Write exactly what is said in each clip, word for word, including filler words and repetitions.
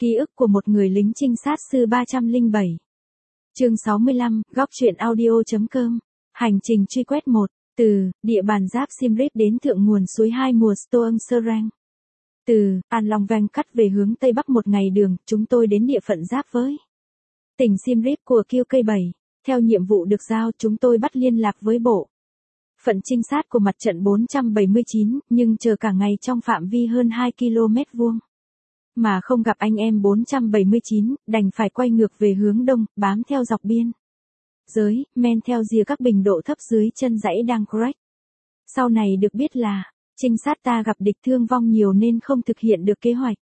Ký ức của một người lính trinh sát sư ba trăm lẻ bảy. Chương sáu mươi lăm, góc truyện audio.com. Hành trình truy quét một. Từ địa bàn giáp Siem Reap đến thượng nguồn suối hai mùa Stoang Serang. Từ An Long Vang cắt về hướng tây bắc một ngày đường, chúng tôi đến địa phận giáp với tỉnh Siem Reap của Kiêu Cây bảy. Theo nhiệm vụ được giao, chúng tôi bắt liên lạc với bộ phận trinh sát của mặt trận bốn trăm bảy mươi chín, nhưng chờ cả ngày trong phạm vi hơn hai ki lô mét vuông. Mà không gặp anh em bốn trăm bảy mươi chín, đành phải quay ngược về hướng đông, bám theo dọc biên giới, men theo rìa các bình độ thấp dưới chân dãy Dang Krach. Sau này được biết là, trinh sát ta gặp địch thương vong nhiều nên không thực hiện được kế hoạch.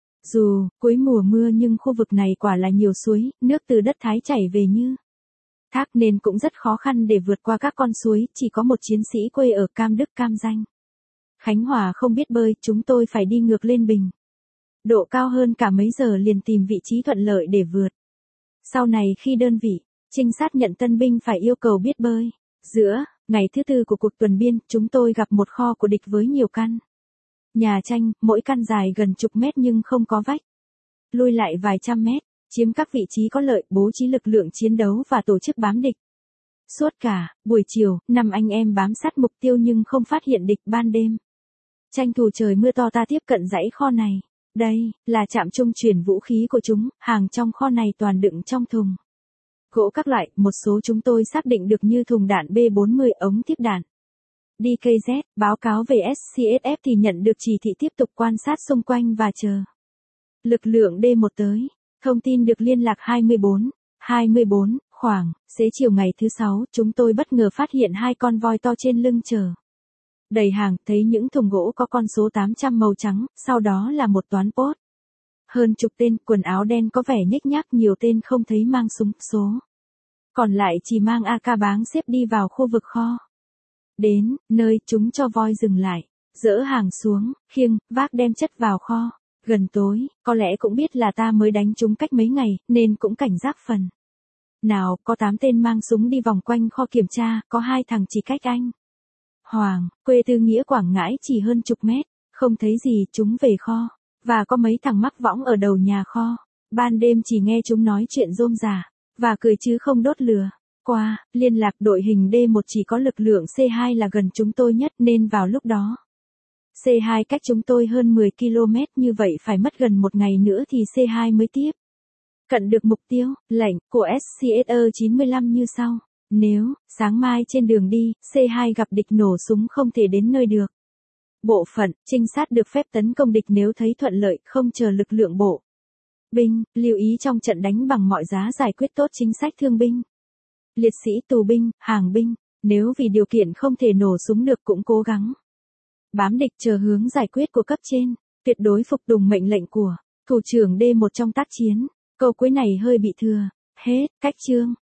Dù cuối mùa mưa nhưng khu vực này quả là nhiều suối, nước từ đất Thái chảy về như thác nên cũng rất khó khăn để vượt qua các con suối, chỉ có một chiến sĩ quê ở Cam Đức Cam Ranh, Khánh Hòa không biết bơi, chúng tôi phải đi ngược lên bình độ cao hơn cả mấy giờ liền tìm vị trí thuận lợi để vượt. Sau này khi đơn vị trinh sát nhận tân binh phải yêu cầu biết bơi. Giữa ngày thứ tư của cuộc tuần biên, chúng tôi gặp một kho của địch với nhiều căn nhà tranh, mỗi căn dài gần chục mét nhưng không có vách. Lui lại vài trăm mét, chiếm các vị trí có lợi, bố trí lực lượng chiến đấu và tổ chức bám địch. Suốt cả buổi chiều, năm anh em bám sát mục tiêu nhưng không phát hiện địch. Ban đêm, tranh thủ trời mưa to ta tiếp cận dãy kho này. Đây là trạm trung chuyển vũ khí của chúng, hàng trong kho này toàn đựng trong thùng gỗ các loại, một số chúng tôi xác định được như thùng đạn B bốn mươi, ống tiếp đạn đê ca Z. Báo cáo về ét xê ét ép thì nhận được chỉ thị tiếp tục quan sát xung quanh và chờ lực lượng D một tới. Thông tin được liên lạc hai mươi bốn, hai mươi bốn, khoảng xế chiều ngày thứ sáu, chúng tôi bất ngờ phát hiện hai con voi to trên lưng chở đầy hàng, thấy những thùng gỗ có con số tám trăm màu trắng, sau đó là một toán pốt. Hơn chục tên, quần áo đen có vẻ nhếch nhác, nhiều tên không thấy mang súng, số còn lại chỉ mang a ca báng xếp đi vào khu vực kho. Đến nơi, chúng cho voi dừng lại, dỡ hàng xuống, khiêng, vác đem chất vào kho. Gần tối, có lẽ cũng biết là ta mới đánh chúng cách mấy ngày, nên cũng cảnh giác phần nào. Có tám tên mang súng đi vòng quanh kho kiểm tra, có hai thằng chỉ cách anh Hoàng, quê Tư Nghĩa Quảng Ngãi chỉ hơn chục mét, không thấy gì, chúng về kho, và có mấy thằng mắc võng ở đầu nhà kho. Ban đêm chỉ nghe chúng nói chuyện rôm rả, và cười chứ không đốt lửa. Qua liên lạc đội hình D một chỉ có lực lượng C hai là gần chúng tôi nhất nên vào lúc đó C hai cách chúng tôi hơn mười ki lô mét, như vậy phải mất gần một ngày nữa thì C hai mới tiếp cận được mục tiêu. Lệnh của ét xê ét e chín mươi lăm như sau. Nếu sáng mai trên đường đi, C hai gặp địch nổ súng không thể đến nơi được. Bộ phận trinh sát được phép tấn công địch nếu thấy thuận lợi, không chờ lực lượng bộ binh. Lưu ý trong trận đánh bằng mọi giá giải quyết tốt chính sách thương binh, liệt sĩ, tù binh, hàng binh. Nếu vì điều kiện không thể nổ súng được cũng cố gắng bám địch chờ hướng giải quyết của cấp trên. Tuyệt đối phục tùng mệnh lệnh của thủ trưởng D một trong tác chiến. Câu cuối này hơi bị thừa. Hết. Cách chương.